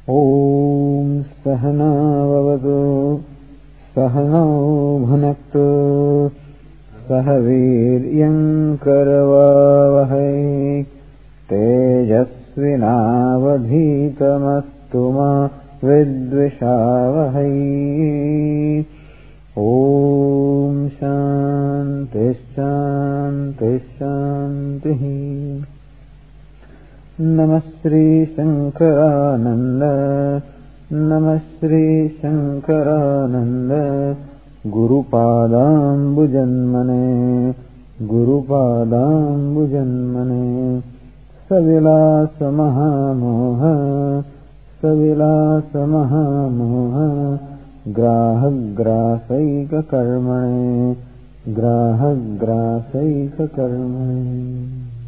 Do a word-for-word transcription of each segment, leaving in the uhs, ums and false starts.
ॐ सहनाववतु सहनौ भुनक्तु सह वीर्यं करवावहै तेजस्विनावधीतमस्तु मा विद्विषावहै। ॐ शान्ति शान्ति शान्तिः। नमः श्री शंकरानंद नमः श्री शंकरानंद गुरुपादाम्बुजन्मने गुरुपादाम्बुजन्मने सविलास महामोह सविलास महामोह ग्राहग्रासैक कर्मणे ग्राहग्रासैक कर्मणे।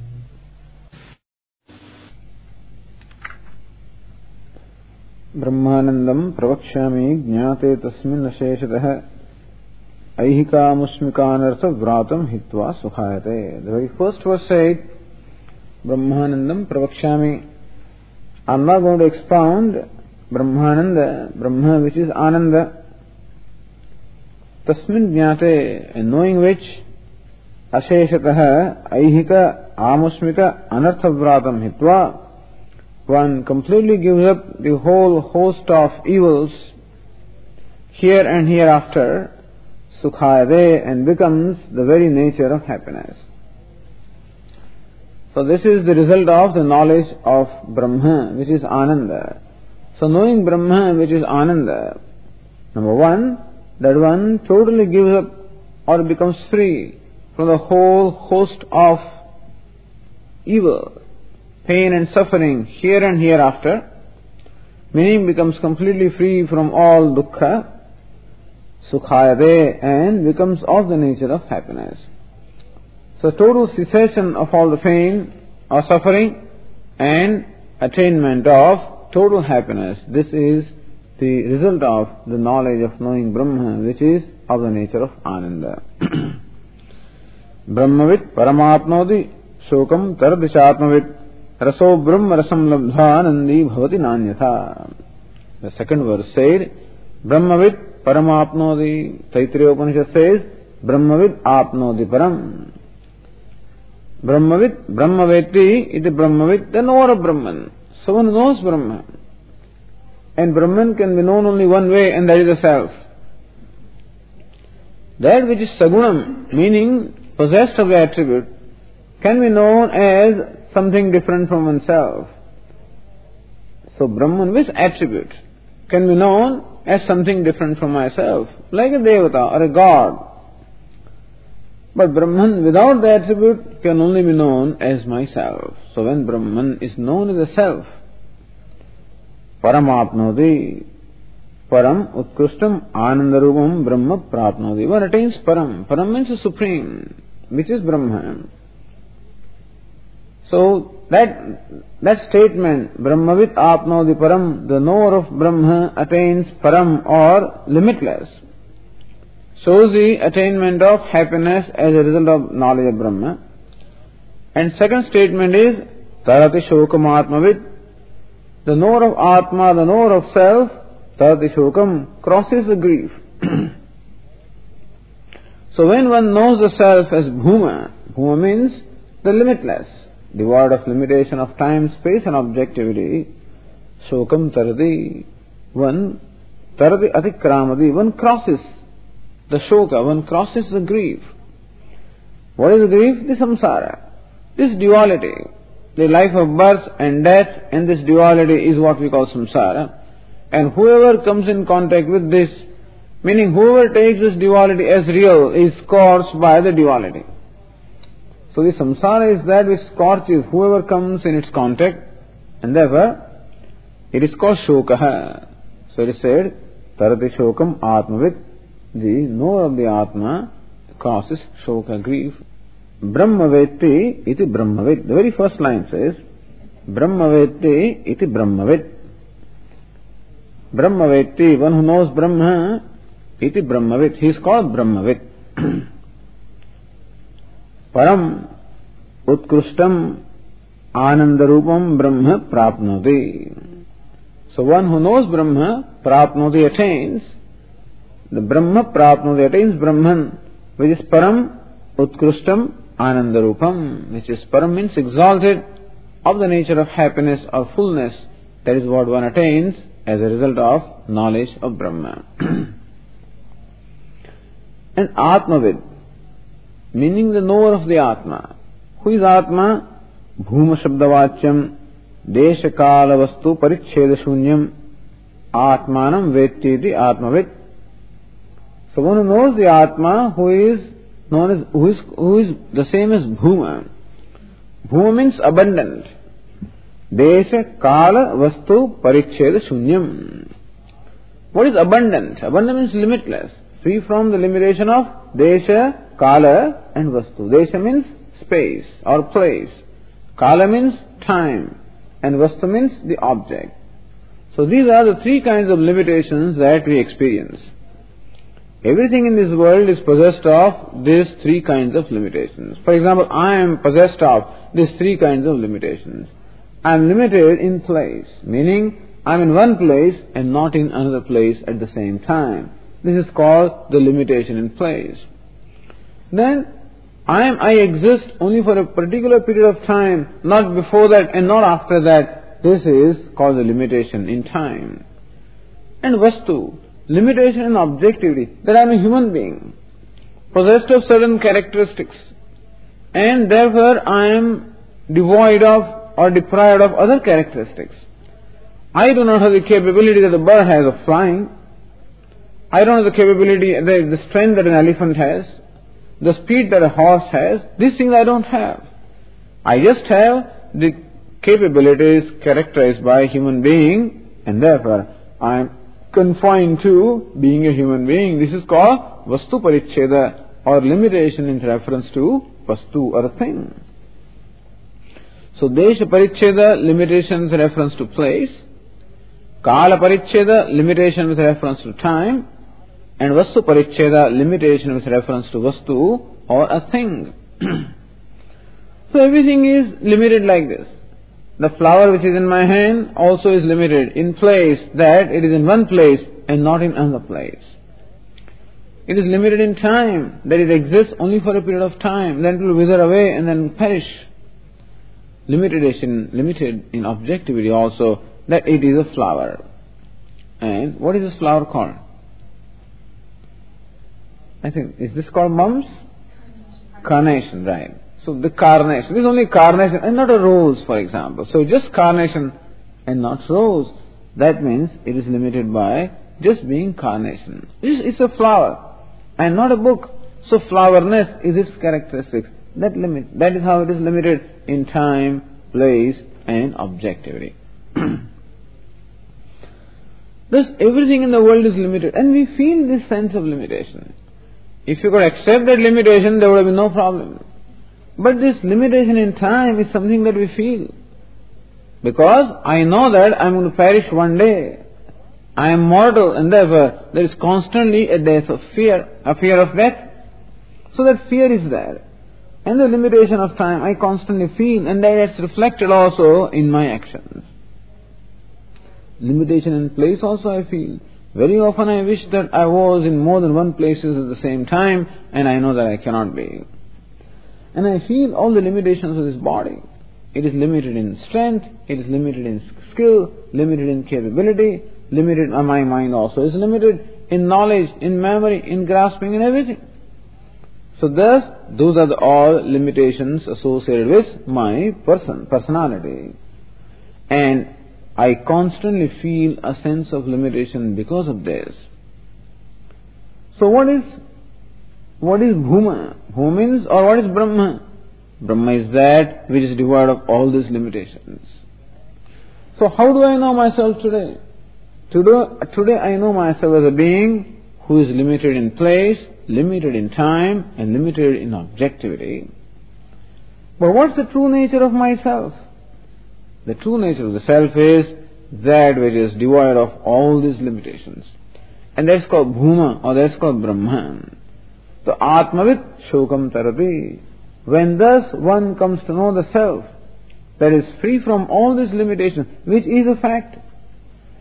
ब्रह्मानंदम प्रवक्ष्यामि ज्ञाते तस्मिन् अशेषतः ऐहिकामुष्मिकानर्थ व्रातं हित्वा सुखायते। The very first verse said, Brahmanandam pravakshami. I am not going to expound Brahmananda, Brahma which is Ananda. Tasmin jnate, in knowing which asheshatah aihika amusmika anartha vratam hitva, one completely gives up the whole host of evils here and hereafter, sukhayade, and becomes the very nature of happiness. So this is the result of the knowledge of Brahma, which is Ananda. So knowing Brahma, which is Ananda, number one, that one totally gives up or becomes free from the whole host of evil, pain and suffering here and hereafter, meaning becomes completely free from all dukkha, sukhayade, and becomes of the nature of happiness. So total cessation of all the pain or suffering and attainment of total happiness. This is the result of the knowledge of knowing Brahma, which is of the nature of Ananda. Brahmavit paramapnodi shokam tardishatmavit raso brahma rasam labdha nandi bhavati nanyatha. The second verse said, Brahmavit paramapnodi. Taittiriya Upanishad says, Brahmavit apnodi param. Brahmavit, Brahmaveti, it is Brahmavit, the knower of Brahman. Someone knows Brahman. And Brahman can be known only one way, and that is the self. That which is Sagunam, meaning possessed of the attribute, can be known as something different from oneself. So Brahman with attribute can be known as something different from myself, like a Devata or a God. But Brahman without the attribute can only be known as myself. So when Brahman is known as a self, Paramapnodi, Param Utkrishtam Anandarupam Brahma Prapnodi. One attains Param. Param means the supreme, which is Brahman. So that that statement, Brahmavit Apnodi Param, the knower of Brahma attains Param or limitless, shows the attainment of happiness as a result of knowledge of Brahma. And second statement is Tarati Shokam Atmavit, the knower of Atma, the knower of self, Tarati Shokam, crosses the grief. So when one knows the self as Bhuma, Bhuma means the limitless, devoid of limitation of time, space and objectivity, Shokam Tarati, one Tarati Atikramadi, one crosses the shoka, one crosses the grief. What is the grief? The samsara. This duality, the life of birth and death, and this duality is what we call samsara. And whoever comes in contact with this, meaning whoever takes this duality as real, is scorched by the duality. So the samsara is that which scorches whoever comes in its contact, and therefore it is called shokaha. So it is said, Tarati Shokam Atmavit, the knower of the Atma causes shoka, grief. Brahmaveti iti Brahmavit. The very first line says, Brahmaveti iti Brahmavit. Brahmaveti, one who knows Brahma, iti Brahmavit. He is called Brahmavit. Param Utkrishtam Anandarupam Brahma Prapnoti. So one who knows Brahma, prapnoti attains, the Brahma prapnoti attains Brahman, which is Param Utkrishtam Anandarupam, which is Param means exalted, of the nature of happiness or fullness. That is what one attains as a result of knowledge of Brahma. And Atmavid, meaning the knower of the Atma. Who is Atma? Bhuma Shabdavachyam Desha Kala Vastu Paricheda Shunyam Atmanam Vettiti Atmavid. So one who knows the Atma, who is known as, who is, who is the same as Bhuma. Bhuma means abundant. Desha Kala Vastu Paricheda Shunyam. What is abundant? Abundant means limitless, free from the limitation of Desha, Kala and Vastu. Desha means space or place. Kala means time. And Vastu means the object. So these are the three kinds of limitations that we experience. Everything in this world is possessed of these three kinds of limitations. For example, I am possessed of these three kinds of limitations. I am limited in place, meaning I am in one place and not in another place at the same time. This is called the limitation in place. Then, I am, I exist only for a particular period of time, not before that and not after that. This is called the limitation in time. And Vastu, limitation in objectivity, that I am a human being, possessed of certain characteristics, and therefore I am devoid of or deprived of other characteristics. I do not have the capability that a bird has of flying. I don't have the capability, the, the strength that an elephant has, the speed that a horse has. These things I don't have. I just have the capabilities characterized by a human being, and therefore I am confined to being a human being. This is called Vastu Paricheda, or limitation in reference to Vastu or a thing. So Desha Paricheda, limitation with reference to place. Kala Paricheda, limitation with reference to time. And Vastu Paricheda, limitation with reference to Vastu or a thing. So everything is limited like this. The flower which is in my hand also is limited in place, that it is in one place and not in another place. It is limited in time, that it exists only for a period of time, then it will wither away and then perish. Limitation, limited in objectivity also, that it is a flower. And what is this flower called? I think, is this called mums? Carnation, right. So the carnation, this is only carnation and not a rose, for example. So just carnation and not rose. That means it is limited by just being carnation. It's a flower and not a book. So flowerness is its characteristic. That limit, that is how it is limited in time, place and objectivity. Thus everything in the world is limited, and we feel this sense of limitation. If you could accept that limitation, there would have been no problem. But this limitation in time is something that we feel. Because I know that I am going to perish one day. I am mortal, and therefore there is constantly a death of fear, a fear of death. So that fear is there. And the limitation of time I constantly feel, and that is reflected also in my actions. Limitation in place also I feel. Very often I wish that I was in more than one places at the same time, and I know that I cannot be. And I feel all the limitations of this body. It is limited in strength, it is limited in skill, limited in capability, limited, my mind also is limited in knowledge, in memory, in grasping, in everything. So thus, those are the all limitations associated with my person, personality. And I constantly feel a sense of limitation because of this. So what is, what is Bhuma? Bhuma means, or what is Brahma? Brahma is that which is devoid of all these limitations. So how do I know myself today? Today, today I know myself as a being who is limited in place, limited in time, and limited in objectivity. But what's the true nature of myself? The true nature of the self is that which is devoid of all these limitations. And that's called Bhuma, or that's called Brahman. So Atmavit Shokam Tarati. When thus one comes to know the self that is free from all these limitations, which is a fact.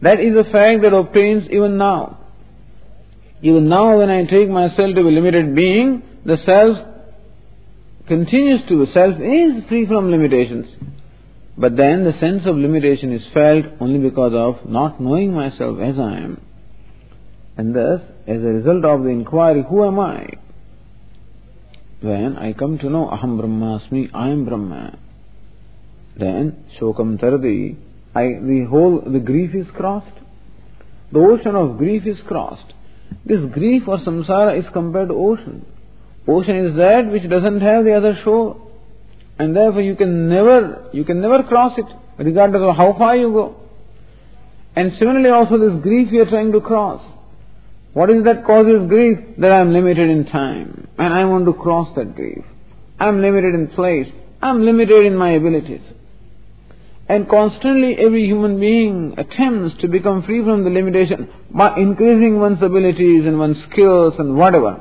That is a fact that obtains even now. Even now when I take myself to be a limited being, the self continues to be. Self is free from limitations. But then the sense of limitation is felt only because of not knowing myself as I am. And thus, as a result of the inquiry, who am I? When I come to know Aham Brahmasmi, I am Brahma, then Shokam Tardi, I, the whole, the grief is crossed. The ocean of grief is crossed. This grief or samsara is compared to ocean. Ocean is that which doesn't have the other shore. And therefore you can never, you can never cross it, regardless of how far you go. And similarly also this grief you are trying to cross. What is that causes grief? That I am limited in time. And I want to cross that grief. I am limited in place. I am limited in my abilities. And constantly every human being attempts to become free from the limitation by increasing one's abilities and one's skills and whatever.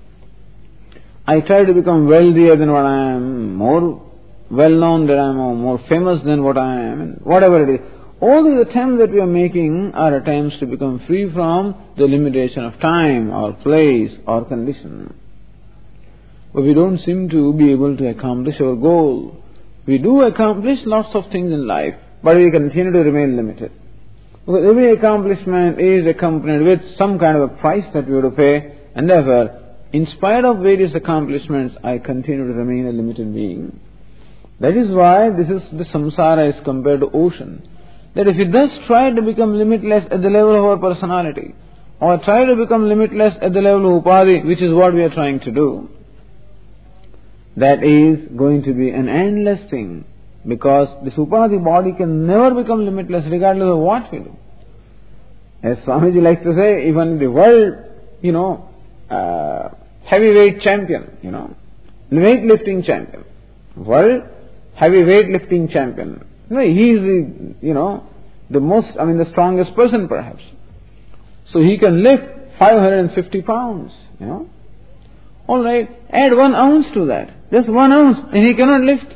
I try to become wealthier than what I am, more well-known than I am, or more famous than what I am, and whatever it is. All these attempts that we are making are attempts to become free from the limitation of time, or place, or condition. But we don't seem to be able to accomplish our goal. We do accomplish lots of things in life, but we continue to remain limited. Because every accomplishment is accompanied with some kind of a price that we have to pay, and therefore, in spite of various accomplishments, I continue to remain a limited being. That is why this is the samsara is compared to ocean. That if we thus try to become limitless at the level of our personality, or try to become limitless at the level of upadhi, which is what we are trying to do, that is going to be an endless thing, because this upadhi body can never become limitless regardless of what we do. As Swamiji likes to say, even the world, you know, uh, heavyweight champion, you know, weightlifting champion, world heavyweight lifting champion, you know, he is the, you know, the most, I mean the strongest person perhaps. So he can lift five hundred fifty pounds, you know. Alright, add one ounce to that, just one ounce, and he cannot lift.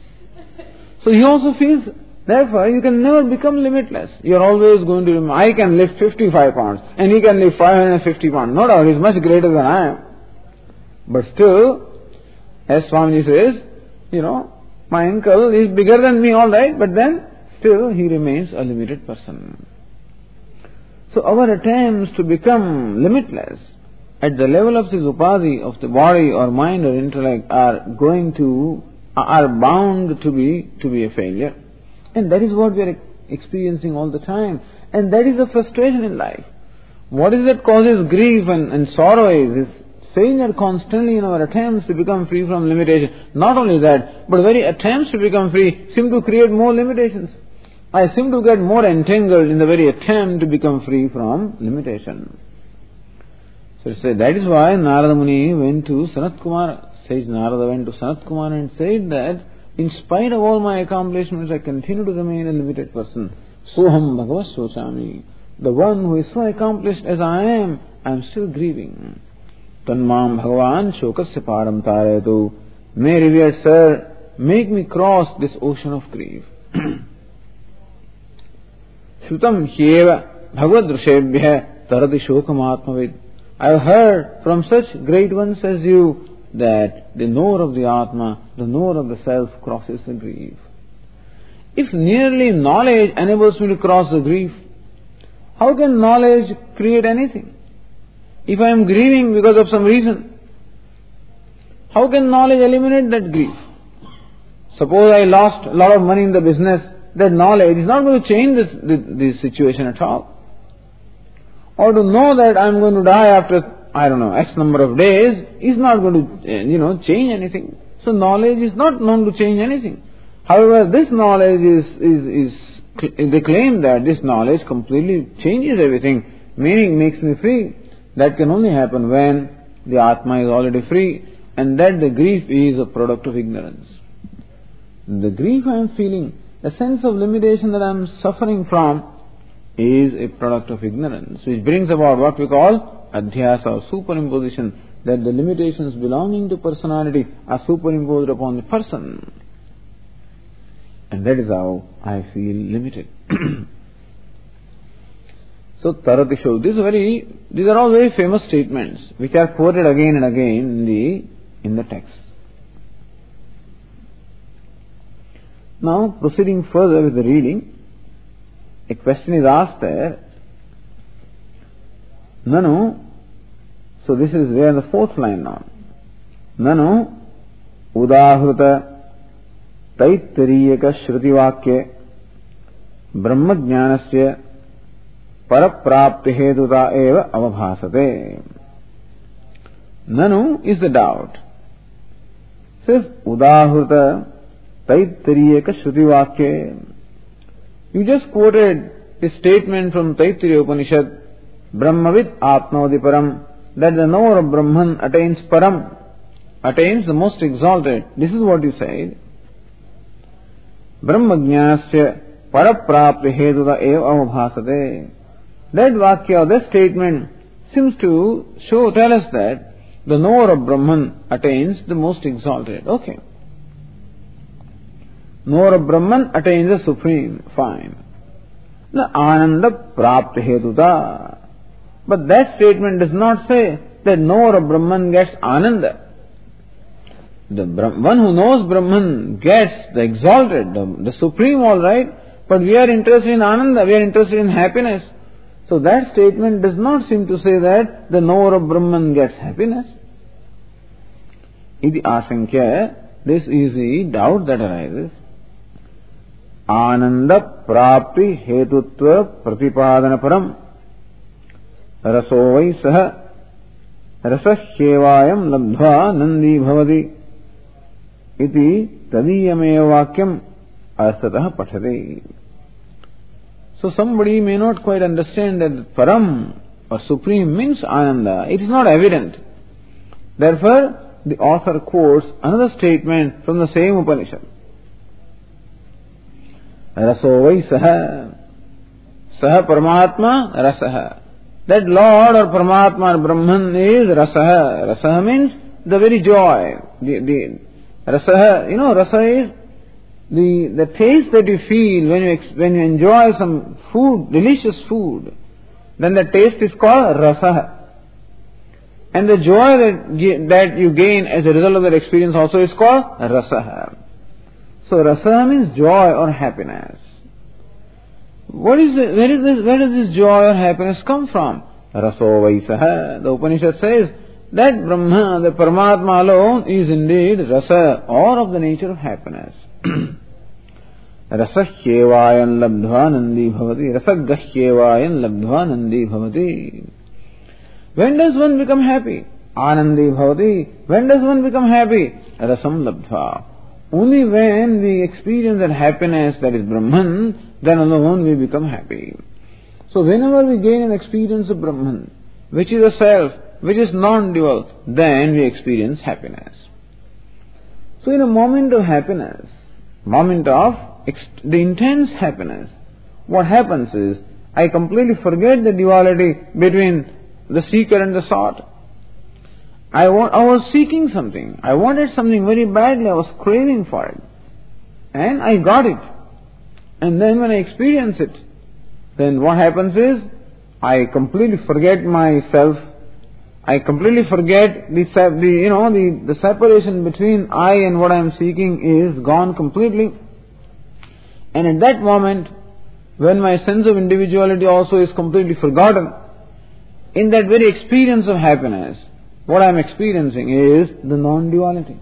So he also feels, therefore you can never become limitless. You are always going to remember, I can lift fifty-five pounds, and he can lift five hundred fifty pounds. No doubt, he is much greater than I am. But still, as Swamiji says, you know, my uncle is bigger than me, alright, but then still he remains a limited person. So our attempts to become limitless at the level of this upadhi of the body or mind or intellect are going to, are bound to be, to be a failure. And that is what we are experiencing all the time. And that is the frustration in life. What is that causes grief and, and sorrow is, is failure constantly in our attempts to become free from limitation. Not only that, but very attempts to become free seem to create more limitations. I seem to get more entangled in the very attempt to become free from limitation. So say that is why Narada Muni went to Sanat Kumara. Says Narada went to Sanat Kumara and said that in spite of all my accomplishments, I continue to remain a limited person. Soham Bhagavat Sochami. The one who is so accomplished as I am, I am still grieving. Tanmam Bhagavan Shokasya Param Taretu. May revered Sir, make me cross this ocean of grief. Shrutam Hyeva Bhagavad Drishebhya Tarati Shokam Atmavid. I have heard from such great ones as you that the knower of the Atma, the knower of the self crosses the grief. If merely knowledge enables me to cross the grief, how can knowledge create anything? If I am grieving because of some reason, how can knowledge eliminate that grief? Suppose I lost a lot of money in the business, that knowledge is not going to change this, this, this situation at all. Or to know that I am going to die after, I don't know, X number of days is not going to, you know, change anything. So knowledge is not known to change anything. However, this knowledge is, is, is, they claim that this knowledge completely changes everything, meaning makes me free. That can only happen when the Atma is already free, and that the grief is a product of ignorance. The grief I am feeling, the sense of limitation that I am suffering from, is a product of ignorance, which brings about what we call adhyasa or superimposition, that the limitations belonging to personality are superimposed upon the person. And that is how I feel limited. So tarati shobdi is very, these are all very famous statements which are quoted again and again in the, in the text. Now proceeding further with the reading, a question is asked there, Nanu, so this is where the fourth line now. Nanu udahruta taitariyaka shrutivakya brahma jnanasya paraprapti hetuta eva avabhasate. Nanu is the doubt. Says udahruta taitariyaka shrutivakya. You just quoted a statement from Taittiriya Upanishad, Brahmavid Atmavadi Param, that the knower of Brahman attains Param, attains the most exalted. This is what you said. Brahma jnanasya paraprapti hetuta eva avabhasate. That vakya, that statement seems to show, tell us that the knower of Brahman attains the most exalted. Okay. Knower of Brahman attains the supreme. Fine. The ananda prapti hetuta. But that statement does not say that knower of Brahman gets ananda. The one who knows Brahman gets the exalted, the, the supreme, all right. But we are interested in ananda, we are interested in happiness. So that statement does not seem to say that the knower of Brahman gets happiness. Iti asankya, this is the doubt that arises. Ananda prapti hetutva pratipadana param rasovai saha rasahyevayam labdhva nandi bhavati iti tadiyameva vakyam asatah pathate. So somebody may not quite understand that param or supreme means ananda. It is not evident. Therefore, the author quotes another statement from the same Upanishad. Rasovai saha. Saha Paramatma Rasaha. That Lord or Paramatma or Brahman is Rasaha. Rasaha means the very joy. The, the Rasaha, you know, Rasa is the, the taste that you feel when you, when you enjoy some food, delicious food. Then the taste is called Rasaha. And the joy that, that you gain as a result of that experience also is called Rasaha. So Rasaha means joy or happiness. What is it, where is this, where does this joy or happiness come from? Raso Vaisaha. The Upanishad says that Brahma, the Paramatma alone is indeed Rasa, or of the nature of happiness. Rasahyevayan labdhva nandi bhavati. Rasagahyevayan labdhva nandi bhavati. When does one become happy? Anandi bhavati. When does one become happy? Rasam labdhva. Only when we experience that happiness that is Brahman, then alone we become happy. So whenever we gain an experience of Brahman, which is a self, which is non-dual, then we experience happiness. So in a moment of happiness, moment of ex- the intense happiness, what happens is, I completely forget the duality between the seeker and the sought. I, want, I was seeking something. I wanted something very badly. I was craving for it. And I got it. And then when I experience it, then what happens is, I completely forget myself. I completely forget the, the you know, the, the separation between I and what I am seeking is gone completely. And at that moment, when my sense of individuality also is completely forgotten, in that very experience of happiness, what I am experiencing is the non-duality.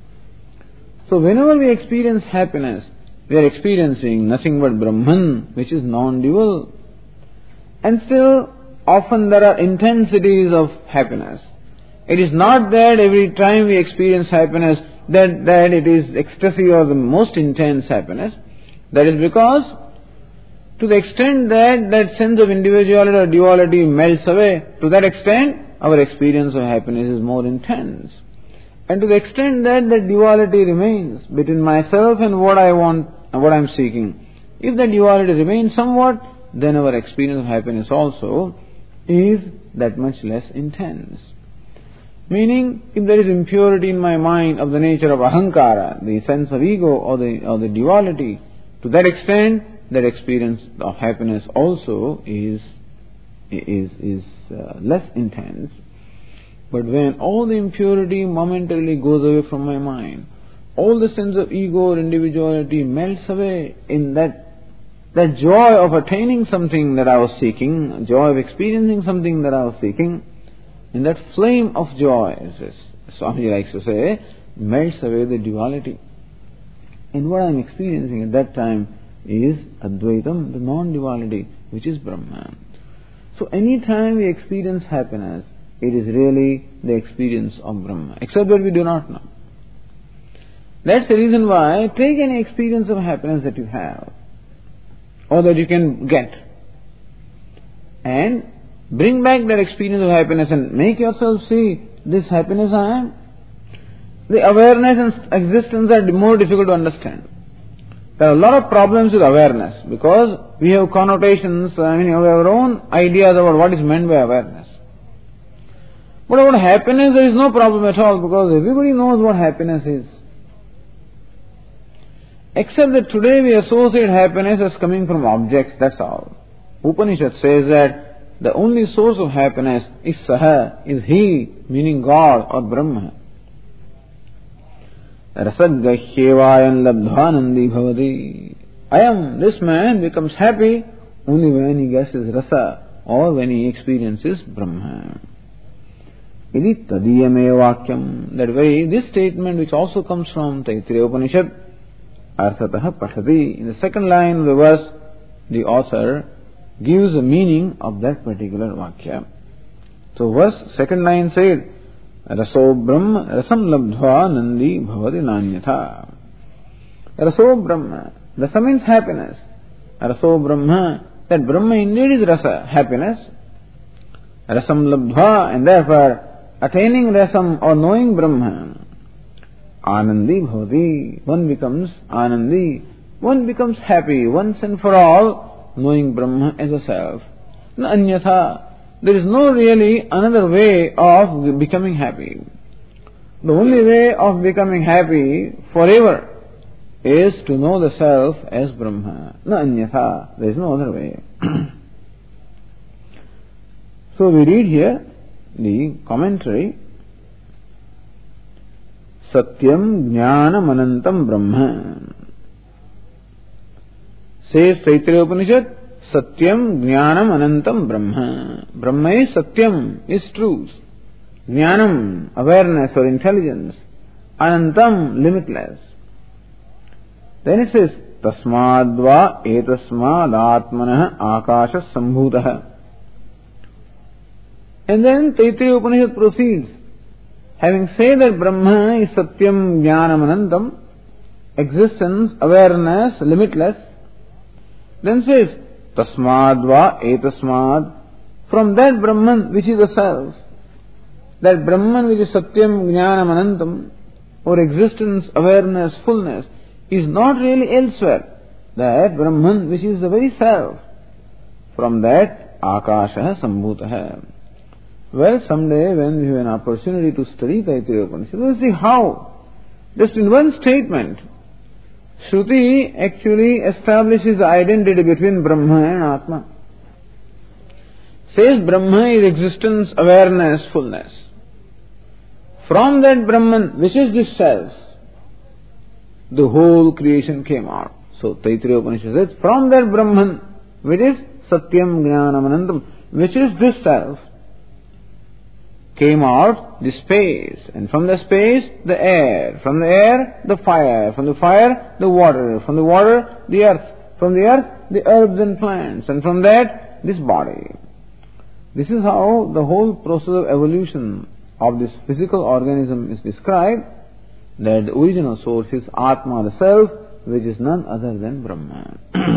So whenever we experience happiness, we are experiencing nothing but Brahman, which is non-dual. And still, often there are intensities of happiness. It is not that every time we experience happiness, that, that it is ecstasy or the most intense happiness. That is because, to the extent that that sense of individuality or duality melts away, to that extent, our experience of happiness is more intense. And to the extent that the duality remains between myself and what I want and what I am seeking, if the duality remains somewhat, then our experience of happiness also is that much less intense. Meaning, if there is impurity in my mind of the nature of ahankara, the sense of ego or the, or the duality, to that extent, that experience of happiness also is is, is uh, less intense. But when all the impurity momentarily goes away from my mind, all the sense of ego or individuality melts away in that that joy of attaining something that I was seeking, joy of experiencing something that I was seeking, in that flame of joy, as Swamiji likes to say, melts away the duality. And what I am experiencing at that time is Advaitam, the non-duality, which is Brahman. So any time we experience happiness, it is really the experience of Brahma, except that we do not know. That's the reason why take any experience of happiness that you have, or that you can get, and bring back that experience of happiness and make yourself see, this happiness I am. The awareness and existence are more difficult to understand. There are a lot of problems with awareness because we have connotations, I mean, we have our own ideas about what is meant by awareness. But about happiness, there is no problem at all because everybody knows what happiness is. Except that today we associate happiness as coming from objects, that's all. Upanishad says that the only source of happiness is Saha, is He, meaning God or Brahma. Rasadgahyevayan labdhanandi bhavati. I am, this man becomes happy only when he guesses rasa or when he experiences Brahma. Idi tadiyame vakyam. That very, this statement which also comes from Taittiriya Upanishad, Arsataha Pathati. In the second line of the verse, the author gives the meaning of that particular Vakya. So verse, second line says, Raso Brahma, Rasam Labdhva Nandi Bhavati Nanyatha. Raso Brahma, Rasa means happiness. Raso Brahma, that Brahma indeed is Rasa, happiness. Rasam Labdhva, and therefore attaining Rasam or knowing Brahma. Anandi Bhavati, one becomes Anandi, one becomes happy once and for all, knowing Brahma as a self. Na anyatha, there is no really another way of becoming happy. The only way of becoming happy forever is to know the self as Brahma. Na anyatha, there is no other way. So we read here the commentary. Satyam Jnanam Anantam Brahma. Says Taittiriya Upanishad, Satyam Jnanam Anantam Brahma. Brahma is Satyam, is truth. Jnanam, awareness or intelligence. Anantam, limitless. Then it says, Tasmadva etasmad atmanah akasha sambhutah. And then Taittiriya Upanishad proceeds. Having said that Brahma is Satyam Jnanam Anantam, existence, awareness, limitless, then says, Tasmadva etasmad, from that Brahman which is the self, that Brahman which is Satyam Jnanam Anantam, or existence, awareness, fullness, is not really elsewhere. That Brahman which is the very self, from that Akasha Sambhutaha. Well, someday when we have an opportunity to study Taittiriya Upanishad, we'll see how, just in one statement, Shruti actually establishes the identity between Brahma and Atma. Says Brahma is existence, awareness, fullness. From that Brahman, which is this self, the whole creation came out. So Taittiriya Upanishad says, from that Brahman, which is Satyam Jnanam Anantam, which is this self, came out the space, and from the space the air, from the air the fire, from the fire the water, from the water the earth, from the earth the herbs and plants, and from that this body. This is how the whole process of evolution of this physical organism is described, that the original source is Atma, the self, which is none other than Brahma.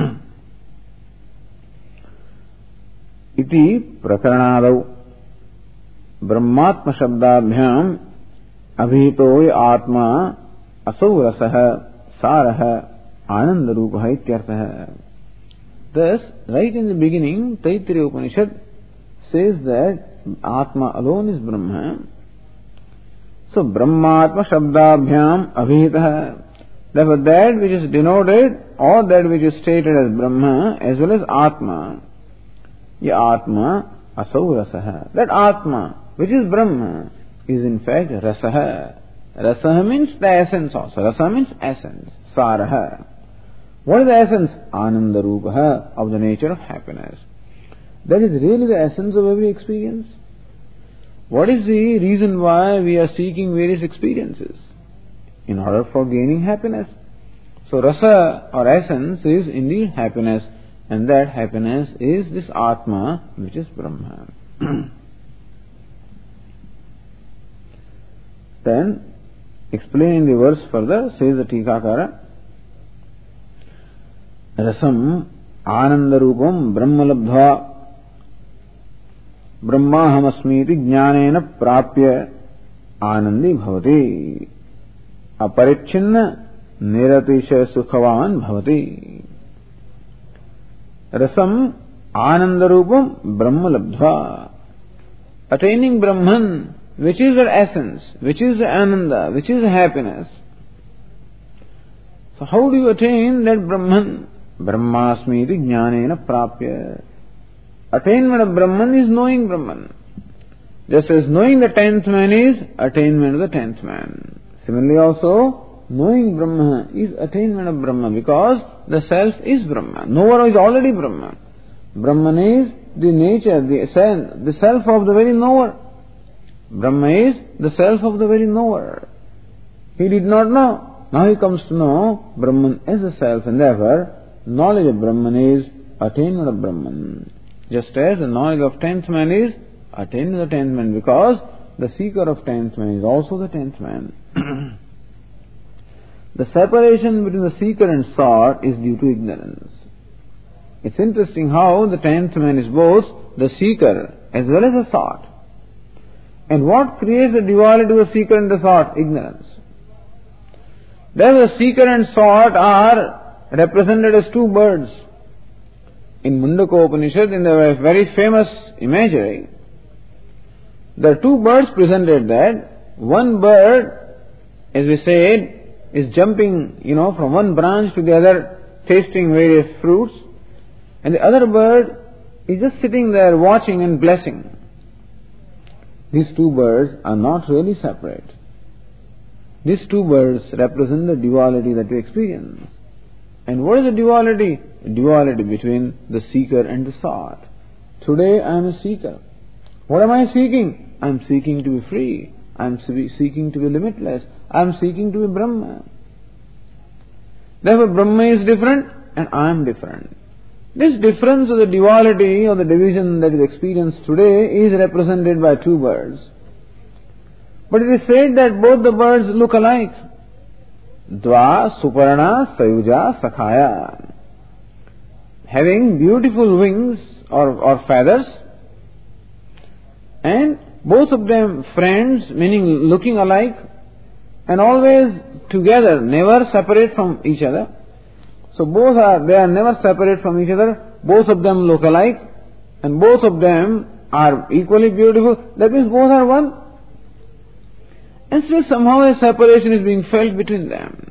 Iti prakaranadau Brahmatma Shabdabhyam Abhitoy Atma Asau Rasaha Saraha Anandarupaha Ityarthaha. Thus, right in the beginning, Taittiriya Upanishad says that Atma alone is Brahma. So, Brahmatma Shabdabhyam Abhitaha. Therefore, that which is denoted or that which is stated as Brahma as well as Atma. Ya Atma asau rasaha. That Atma, which is Brahma, is in fact rasaha. Rasaha means the essence also. Rasa means essence. Saraha. What is the essence? Ananda Rupaha, of the nature of happiness. That is really the essence of every experience. What is the reason why we are seeking various experiences? In order for gaining happiness. So rasa or essence is indeed happiness, and that happiness is this Atma, which is Brahma. Then, explaining the verse further, says the Tikakara, Rasam Anandarupam Brahmalabdha Brahmahamasmiti Jnanena Prapya Anandi Bhavati Aparichinna Niratisha Sukhavan Bhavati. Rasam Anandarupam Brahmalabdha. Attaining Brahman, which is the essence, which is the Ananda, which is the happiness. So how do you attain that Brahman? Brahmasmiti Jnanena Prapya. Attainment of Brahman is knowing Brahman. Just as knowing the tenth man is attainment of the tenth man. Similarly also, knowing Brahma is attainment of Brahma, because the self is Brahma. Knower is already Brahma. Brahman is the nature, the self, the self of the very knower. Brahma is the self of the very knower. He did not know. Now he comes to know Brahman as a self, and therefore knowledge of Brahman is attainment of Brahman. Just as the knowledge of tenth man is attainment of the tenth man, because the seeker of tenth man is also the tenth man. The separation between the seeker and sought is due to ignorance. It's interesting how the tenth man is both the seeker as well as the sought. And what creates the duality of the seeker and the sought? Ignorance. Thus the seeker and sought are represented as two birds. In Mundaka Upanishad, in the very famous imagery, there are two birds presented that one bird, as we said, is jumping, you know, from one branch to the other, tasting various fruits, and the other bird is just sitting there watching and blessing. These two birds are not really separate. These two birds represent the duality that we experience. And what is the duality? Duality between the seeker and the sought. Today I am a seeker. What am I seeking? I am seeking to be free. I am seeking to be limitless. I am seeking to be Brahma. Therefore Brahma is different and I am different. This difference of the duality or the division that is experienced today is represented by two birds. But it is said that both the birds look alike. Dva Suparna Sayuja Sakhaya. Having beautiful wings or, or feathers, and both of them friends, meaning looking alike, and always together, never separate from each other. So both are, they are never separate from each other, both of them look alike, and both of them are equally beautiful. That means both are one. And still somehow a separation is being felt between them.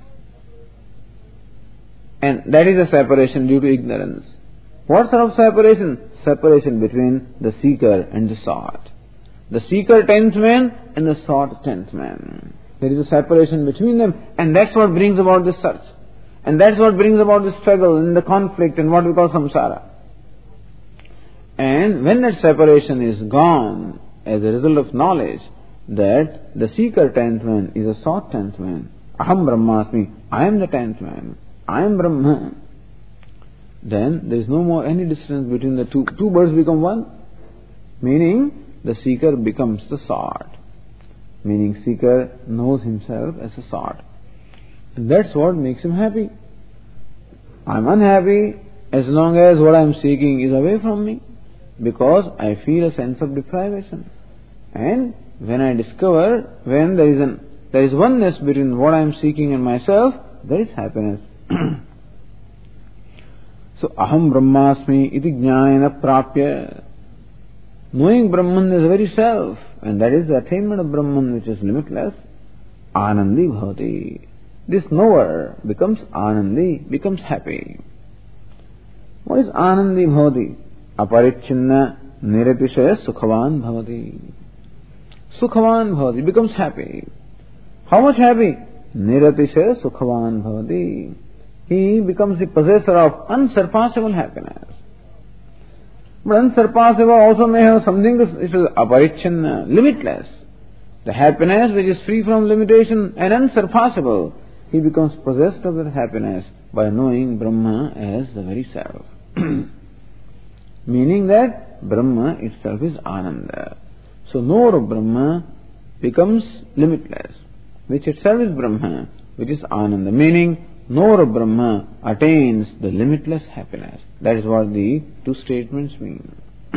And that is a separation due to ignorance. What sort of separation? Separation between the seeker and the sought. The seeker tenth man and the sought tenth man. There is a separation between them, and that's what brings about this search. And that's what brings about the struggle and the conflict and what we call samsara. And when that separation is gone as a result of knowledge that the seeker tenth man is a sought tenth man, Aham Brahmasmi, I am the tenth man, I am Brahma, then there is no more any distance between the two. Two birds become one. Meaning the seeker becomes the sought. Meaning seeker knows himself as a sought. And that's what makes him happy. I am unhappy as long as what I am seeking is away from me, because I feel a sense of deprivation. And when I discover, when there is an there is oneness between what I am seeking and myself, there is happiness. So, Aham Brahmasmi iti jnanena prapya. Knowing Brahman is the very self, and that is the attainment of Brahman, which is limitless. Anandi bhavati. This knower becomes Anandi, becomes happy. What is Anandi bhavati? Aparichinna Niratishaya sukhavan bhavati. Sukhavan bhavati, becomes happy. How much happy? Niratishaya sukhavan bhavati. He becomes the possessor of unsurpassable happiness. But unsurpassable also may have something, it is aparichinna, limitless. The happiness which is free from limitation and unsurpassable, he becomes possessed of that happiness by knowing Brahma as the very self. Meaning that Brahma itself is Ananda. So knower of Brahma becomes limitless, which itself is Brahma, which is Ananda. Meaning, knower of Brahma attains the limitless happiness. That is what the two statements mean.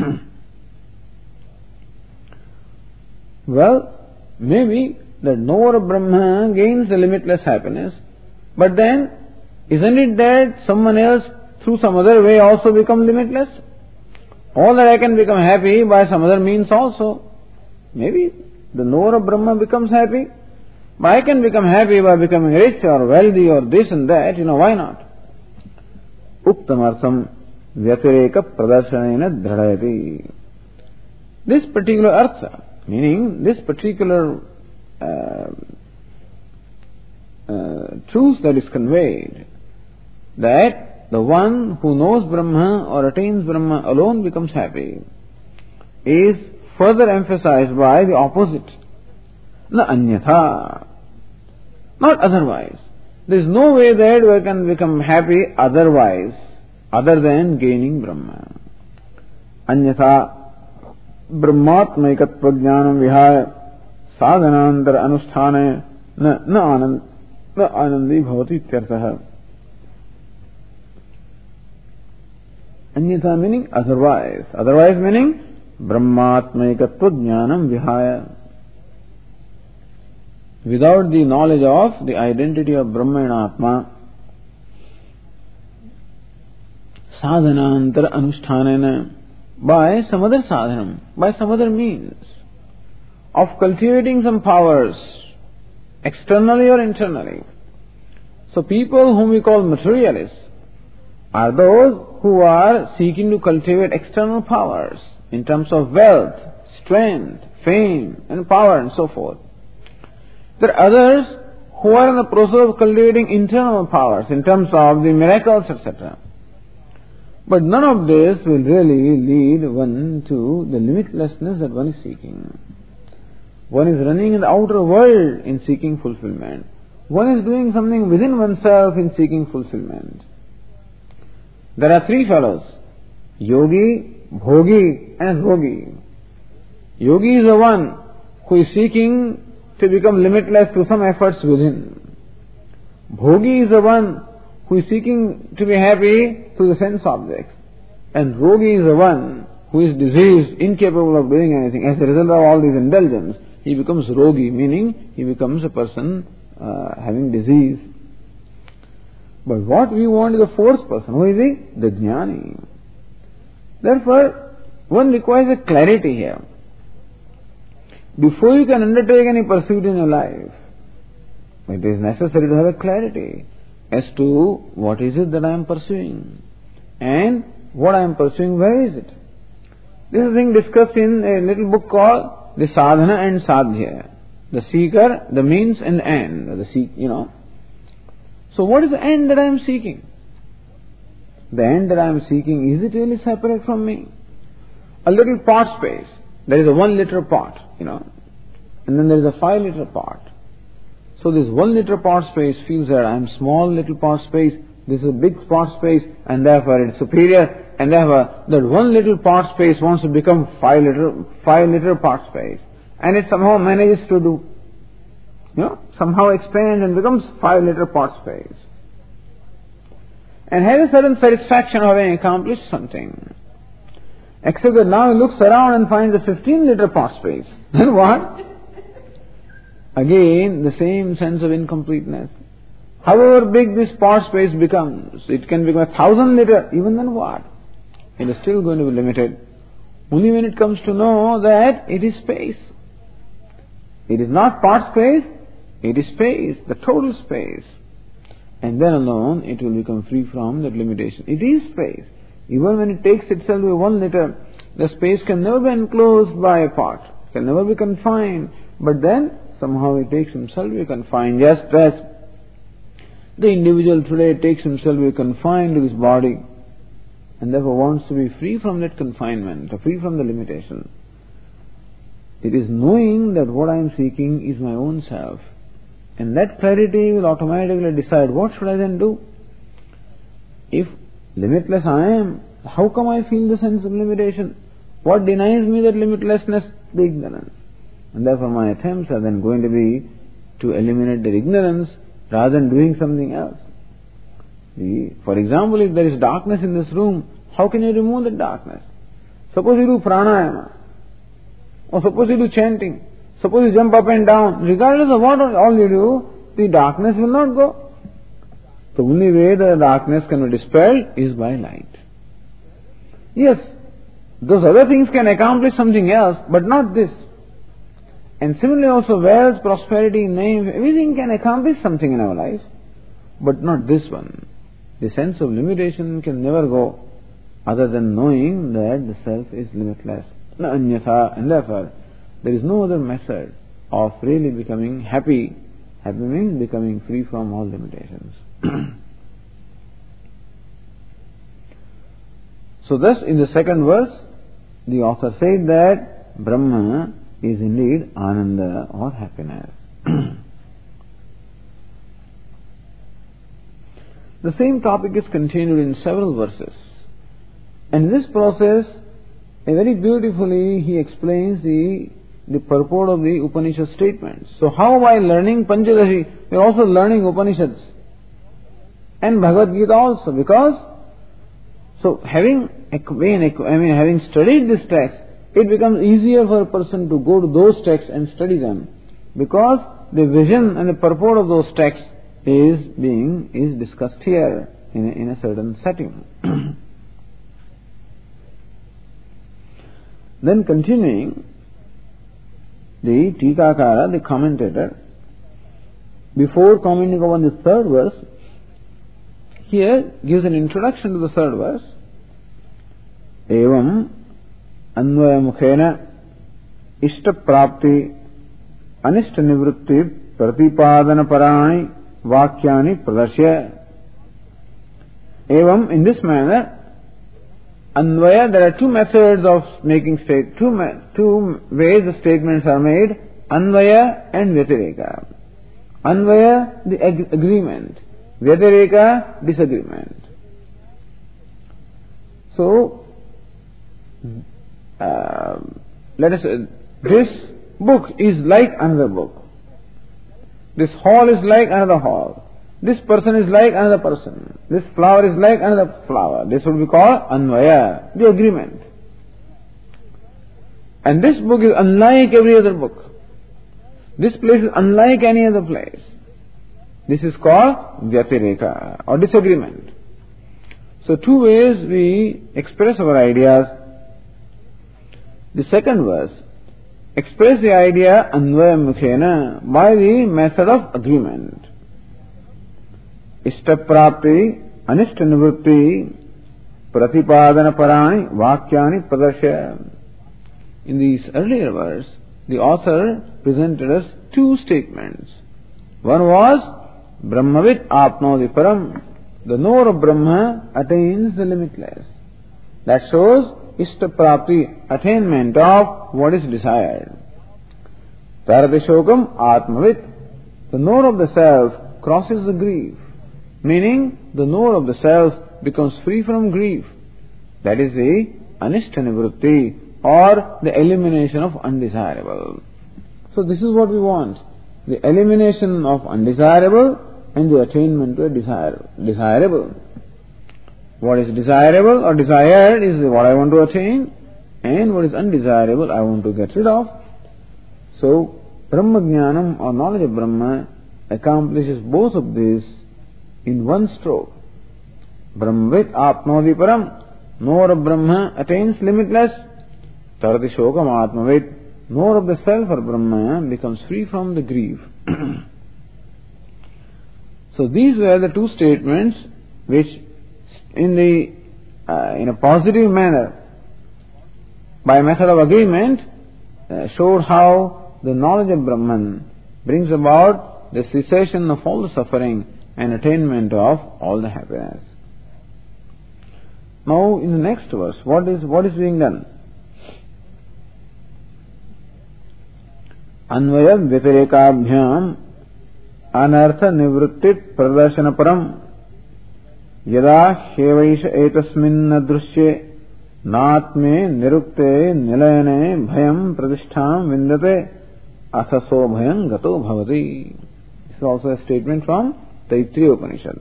Well, maybe the knower of Brahma gains the limitless happiness, but then, isn't it that someone else through some other way also becomes limitless? Or that I can become happy by some other means also. Maybe the knower of Brahma becomes happy, but I can become happy by becoming rich or wealthy or this and that, you know, why not? Uktamartham vyatireka pradarsanena dhradayati. This particular artha, meaning this particular uh, uh, truth that is conveyed, that the one who knows Brahma or attains Brahma alone becomes happy, is further emphasized by the opposite. Na anyatha. Not otherwise. There is no way that we can become happy otherwise, other than gaining Brahma. Anyatha brahmatmaikatva jnanam vihaya sadhanantara anusthane na na anand na anandi bhavati ityartha. Anyatha meaning otherwise. Otherwise meaning brahmatmaikatva jnanam vihaya. Without the knowledge of the identity of Brahma and Atma, sadhanantara anushthanena, by some other sadhanam, by some other means of cultivating some powers, externally or internally. So people whom we call materialists are those who are seeking to cultivate external powers in terms of wealth, strength, fame and power and so forth. There are others who are in the process of cultivating internal powers in terms of the miracles, et cetera. But none of this will really lead one to the limitlessness that one is seeking. One is running in the outer world in seeking fulfillment. One is doing something within oneself in seeking fulfillment. There are three fellows: yogi, bhogi and rogi. Yogi is the one who is seeking to become limitless through some efforts within. Bhogi is the one who is seeking to be happy through the sense objects. And rogi is the one who is diseased, incapable of doing anything. As a result of all these indulgence, he becomes rogi, meaning he becomes a person uh, having disease. But what we want is the fourth person. Who is he? The jnani. Therefore, one requires a clarity here. Before you can undertake any pursuit in your life, it is necessary to have a clarity as to what is it that I am pursuing and what I am pursuing, where is it. This is being discussed in a little book called The Sadhana and Sadhya. The seeker, the means and the end. The seek, you know. So what is the end that I am seeking? The end that I am seeking, is it really separate from me? A little pot space. There is a one liter pot, you know, and then there is a five liter pot. So this one liter pot space feels that I am small little pot space, this is a big pot space, and therefore it is superior, and therefore that one little pot space wants to become five liter, five liter pot space, and it somehow manages to do, you know, somehow expand and becomes five liter pot space, and has a certain satisfaction of having accomplished something. Except that now he looks around and finds a fifteen liter pot space. Then what? Again, the same sense of incompleteness. However big this pot space becomes, it can become a thousand liter, even then what? It is still going to be limited. Only when it comes to know that it is space. It is not pot space, it is space, the total space. And then alone it will become free from that limitation. It is space. Even when it takes itself to a one liter, The space can never be enclosed by a part, can never be confined, but then somehow he takes himself to be confined, just as the individual today takes himself to be confined to his body, and therefore wants to be free from that confinement, or free from the limitation. It is knowing that what I am seeking is my own self, and that clarity will automatically decide what should I then do. If limitless I am, how come I feel the sense of limitation? What denies me that limitlessness? The ignorance. And therefore my attempts are then going to be to eliminate the ignorance rather than doing something else. See, for example, if there is darkness in this room, how can you remove the darkness? Suppose you do pranayama, or suppose you do chanting, suppose you jump up and down, regardless of what all you do, the darkness will not go. The only way the darkness can be dispelled is by light. Yes, those other things can accomplish something else, but not this. And similarly also wealth, prosperity, name, everything can accomplish something in our life, but not this one. The sense of limitation can never go other than knowing that the self is limitless. Na anyatha, and therefore there is no other method of really becoming happy. Happy means becoming free from all limitations. So thus in the second verse, the author said that Brahma is indeed Ananda or happiness. The same topic is continued in several verses. And in this process, very beautifully he explains the, the purport of the Upanishad statements. So how while learning Panchadashi, we are also learning Upanishads and Bhagavad Gita also, because so having I mean having studied this text, it becomes easier for a person to go to those texts and study them, because the vision and the purport of those texts is being is discussed here in a, in a certain setting. Then continuing, the Tikakara, the commentator, before commenting upon the third verse, here gives an introduction to the third verse. Evam अन्वय मुखेन इष्ट प्राप्ति अनिष्ट निवृत्ति प्रतिपादन पराणि वाक्यानि प्रदर्श्य. Evam, in this manner, Anvaya, there are two methods of making state, two, two ways the statements are made, Anvaya and Vyatireka. Anvaya, the ag- agreement, Vyatireka, disagreement. So, uh, let us say, this book is like another book. This hall is like another hall. This person is like another person. This flower is like another flower. This would be called Anvaya, the agreement. And this book is unlike every other book. This place is unlike any other place. This is called Vyatireka, or disagreement. So two ways we express our ideas. The second verse express the idea Anvaya Mukhena by the method of agreement. Ishtaprapti, Anishta Nivrutti, Pratipadana Parani, Vakyani Pradarshya. In these earlier verse, the author presented us two statements. One was Brahmavit Apnodi Param. The knower of Brahma attains the limitless. That shows Ishtaprapti, attainment of what is desired. Taradishokam Atmavit. The knower of the self crosses the grief. Meaning, the knower of the self becomes free from grief. That is the Anishta Nivrutti, or the elimination of undesirable. So this is what we want. The elimination of undesirable and the attainment to a desire, desirable. What is desirable or desired is what I want to attain, and what is undesirable I want to get rid of. So, Brahma Jnanam, or knowledge of Brahma, accomplishes both of these in one stroke. Brahmavit Apnodi Param. Knower of Brahma attains limitless. Tarati Shokam Atmavit. Knower of the self or Brahma becomes free from the grief. So these were the two statements which in the uh, in a positive manner by method of agreement, uh, showed how the knowledge of Brahman brings about the cessation of all the suffering and attainment of all the happiness. Now, in the next verse, what is what is being done? Anvaya vyatirekabhyam anartha nivrittit pradarshana param yada shevaisha etasmin nadrushye natme nirukte nilayane bhayam pradishtham vindate athaso bhayam gato bhavati. This is also a statement from Taittiriya Upanishad,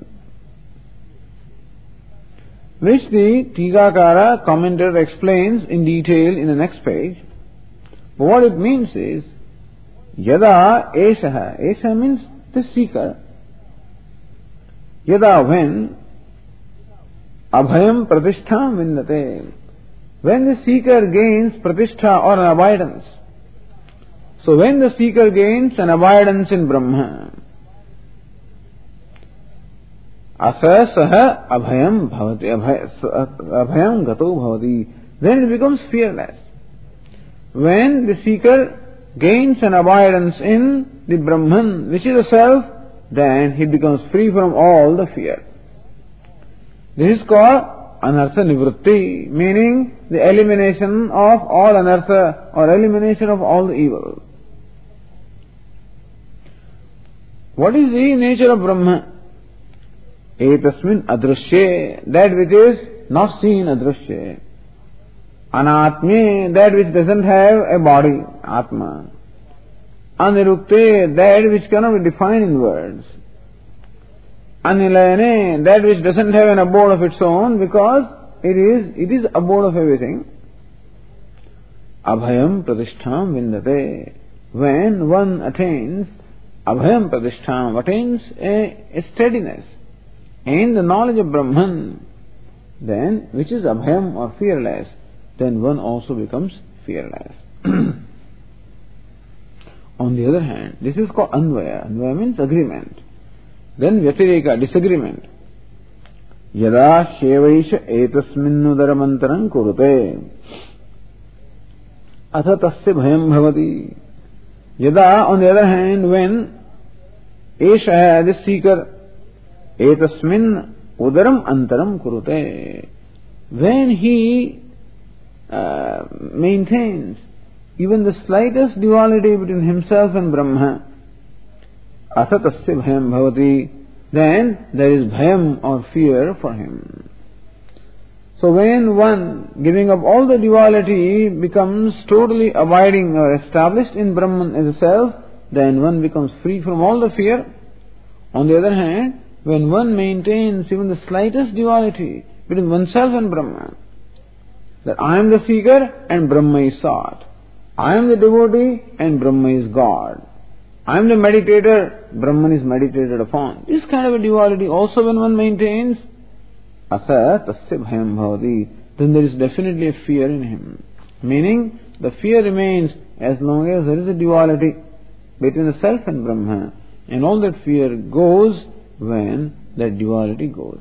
which the Tigakara commentator explains in detail in the next page. But what it means is, Yada Eshaha, Esha means the seeker. Yada, when, Abhayam Pratistham Vindate, when the seeker gains Pratishtha or an abidance. So when the seeker gains an abidance in Brahma, Asa Saha Abhayam Bhavati, Abhayam Gato Bhavati, then it becomes fearless. When the seeker gains an abidance in the Brahman, which is a self, then he becomes free from all the fear. This is called Anartha Nivritti, meaning the elimination of all anartha or elimination of all the evil. What is the nature of Brahma? Etasmin adrushye, that which is not seen, adrushye. Anatme, that which doesn't have a body, Atma. Anirukte, that which cannot be defined in words. Anilayane, that which doesn't have an abode of its own, because it is it is abode of everything. Abhayam Pratistham Vindate. When one attains Abhayam Pratistham, attains a, a steadiness in the knowledge of Brahman, then, which is Abhayam or fearless, then one also becomes fearless. On the other hand, this is called Anvaya. Anvaya means agreement. Then Vyatireka, disagreement. Yada shevaisha etasminnudaram kurute atha tasya bhayam bhavati. Yada, on the other hand, when Esha, the seeker, etasmin udaram antaram kurute, when he uh, maintains even the slightest duality between himself and Brahma, atha tasya bhayam bhavati, then there is bhayam or fear for him. So when one, giving up all the duality, becomes totally abiding or established in Brahman as a self, then one becomes free from all the fear. On the other hand, when one maintains even the slightest duality between oneself and Brahman, that I am the seeker and Brahma is sought, I am the devotee and Brahma is God, I am the meditator, Brahman is meditated upon. This kind of a duality also when one maintains, asa tasya bhayam bhavati, then there is definitely a fear in him. Meaning, the fear remains as long as there is a duality between the self and Brahma, and all that fear goes when that duality goes.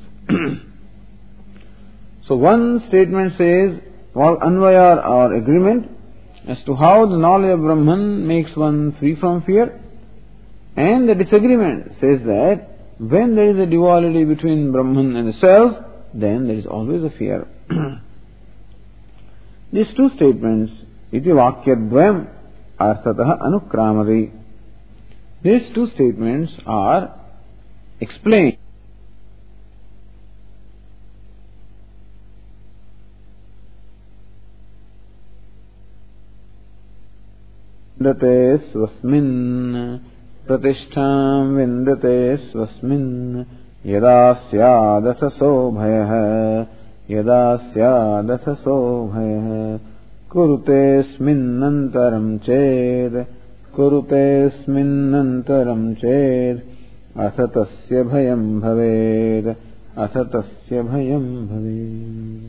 So one statement says, well, anvaya or agreement as to how the knowledge of Brahman makes one free from fear, and the disagreement says that when there is a duality between Brahman and the self, then there is always a fear. These two statements, iti vakyadvayam arthataha anukramati. These two statements are explained. Vindate swasmin pratistham vindate swasmin yada syadasaso bhayah yada syadasaso bhayah kurute sminnantaram ched kurute sminnantaram ched athatasya bhayam bhaved athatasya bhayam bhaved.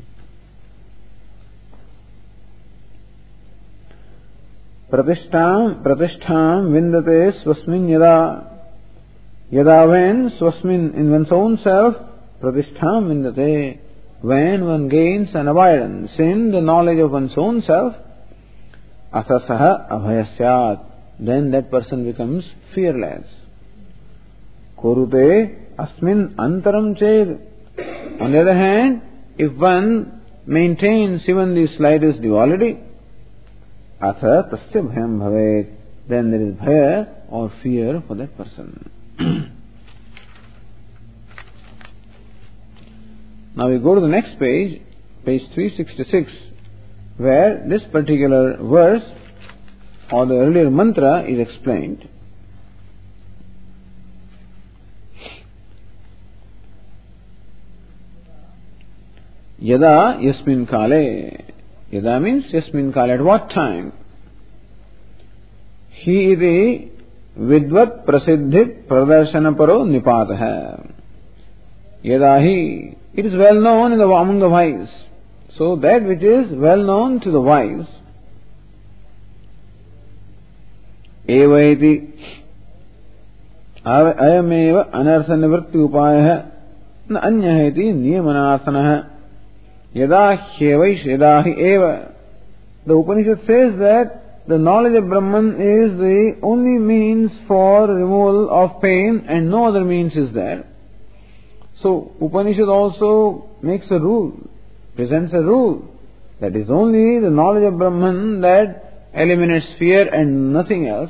Pratistham, pratistham vindate swasmin yada. Yada when, swasmin, in one's own self, pratistham vindate, when one gains an abidance in the knowledge of one's own self, asasaha abhayasyat, then that person becomes fearless. Kurute asmin antaram ched. On the other hand, if one maintains even the slightest duality, atha tasya bhayam bhavet, then there is bhaya or fear for that person. Now we go to the next page, page three sixty-six, where this particular verse or the earlier mantra is explained. Yada yasmin kale. Yada means yasmin kale. At what time? He iti vidvat prasiddhi pradarshana paro nipataha. Yada hi. It is well known in the among the wise. So that which is well known to the wise. Eva iti ayameva anartha nivritti upayah na anyah iti niyamanasanaha. Yada hyevaish yada hi eva. The Upanishad says that the knowledge of Brahman is the only means for removal of pain and no other means is there. So Upanishad also makes a rule, presents a rule, that is only the knowledge of Brahman that eliminates fear and nothing else.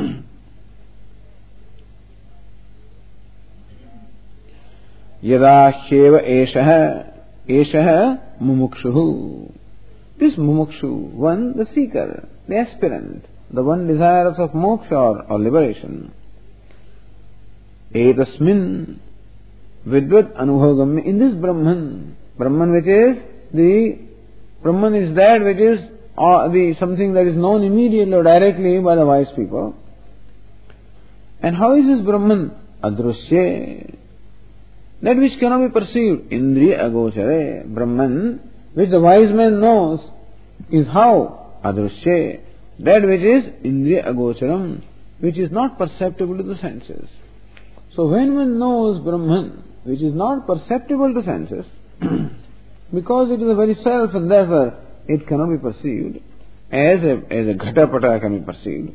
Yada hyeva eshaha, eshaha mumukshuhu. This mumukshu, one, the seeker, the aspirant, the one desirous of moksha or, or liberation. Etasmin vidvat anubhavagamya. In this Brahman, Brahman which is the, Brahman is that which is uh, the something that is known immediately or directly by the wise people. And how is this Brahman? Adrushya. That which cannot be perceived. Indriya agochare. Brahman, which the wise man knows, is how? Adrushya. That which is indriya agocharam, which is not perceptible to the senses. So when one knows Brahman, which is not perceptible to senses, because it is the very self and therefore it cannot be perceived, as a, as a ghatapata can be perceived.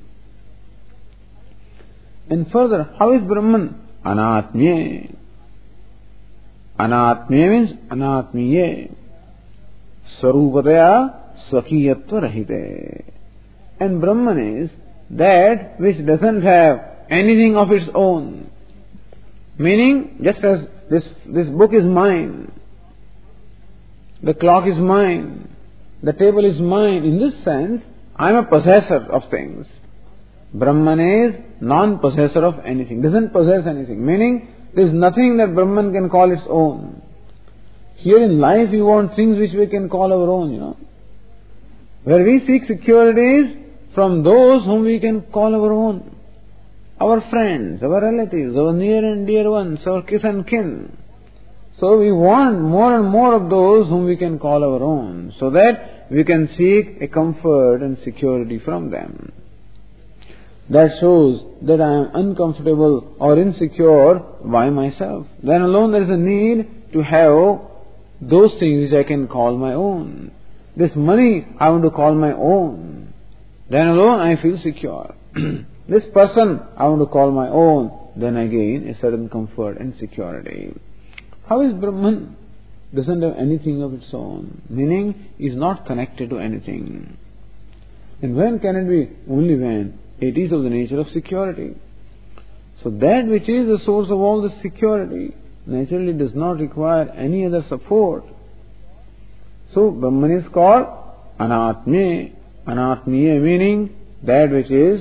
And further, how is Brahman? Anatmye. Anatmye means anatmiye. Swarupataya swakiyatva rahite. And Brahman is that which doesn't have anything of its own. Meaning, just as this, this book is mine, the clock is mine, the table is mine, in this sense, I am a possessor of things. Brahman is non-possessor of anything, doesn't possess anything. Meaning, there is nothing that Brahman can call its own. Here in life we want things which we can call our own, you know. Where we seek securities from those whom we can call our own. Our friends, our relatives, our near and dear ones, our kith and kin. So we want more and more of those whom we can call our own, so that we can seek a comfort and security from them. That shows that I am uncomfortable or insecure by myself. Then alone there is a need to have those things which I can call my own. This money I want to call my own. Then alone I feel secure. This person I want to call my own. Then I gain a certain comfort and security. How is Brahman? Doesn't have anything of its own. Meaning, is not connected to anything. And when can it be? Only when it is of the nature of security. So that which is the source of all the security naturally does not require any other support. So Brahman is called Anatmye. Anatmye meaning that which is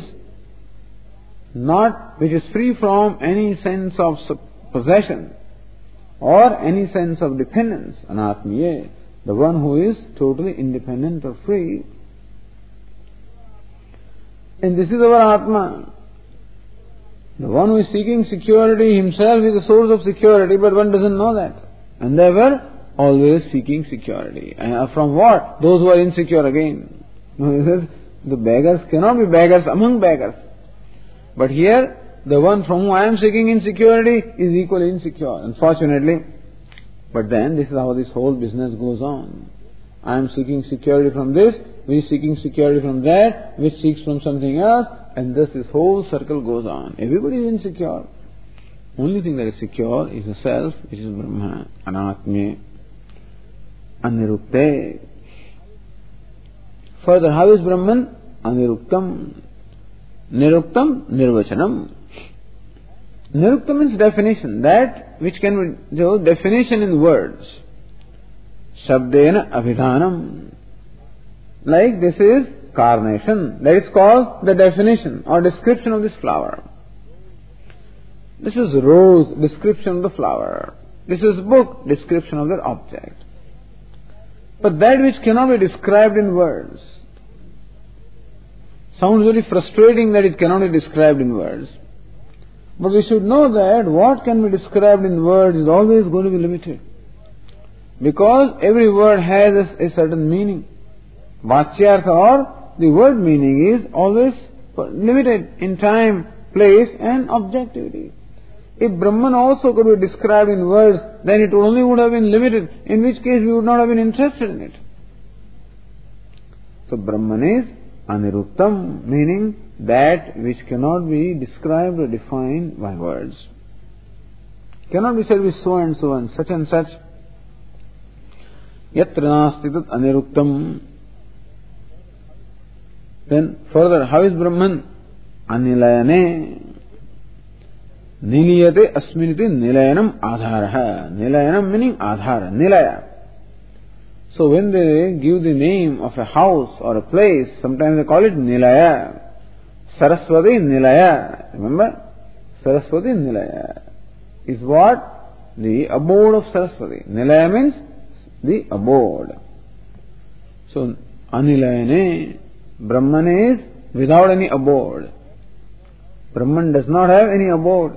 not, which is free from any sense of possession or any sense of dependence. Anatmye, the one who is totally independent or free. And this is our Atma. The one who is seeking security himself is the source of security, but one doesn't know that. And they were always seeking security. And from what? Those who are insecure again. The beggars cannot be beggars among beggars. But here, the one from whom I am seeking insecurity is equally insecure. Unfortunately, But then this is how this whole business goes on. I am seeking security from this, we seeking security from that, which seeks from something else, and thus this whole circle goes on. Everybody is insecure. Only thing that is secure is the self, which is Brahma, Anatme, Anirukte. Further, how is Brahman? Aniruktam. Niruktam, Nirvachanam. Niruktam means definition, that which can be, you know, definition in words. Shabdena Abhidhanam. Like this is carnation. That is called the definition or description of this flower. This is rose, description of the flower. This is book, description of that object. But that which cannot be described in words. Sounds very frustrating that it cannot be described in words. But we should know that what can be described in words is always going to be limited. Because every word has a, a certain meaning. Vachyartha or the word meaning is always limited in time, place and objectivity. If Brahman also could be described in words, then it only would have been limited, in which case we would not have been interested in it. So Brahman is Aniruktam, meaning that which cannot be described or defined by words. Cannot be said with so and so and such and such. Yatra nasti tat aniruktam. Then further, how is Brahman? Anilayane. Niliyate asminiti nilayanam adharaha. Nilayanam meaning adhara, nilaya. So when they give the name of a house or a place, sometimes they call it Nilaya. Saraswati Nilaya. Remember? Saraswati Nilaya is what? The abode of Saraswati. Nilaya means the abode. So Anilayane, Brahman is without any abode. Brahman does not have any abode.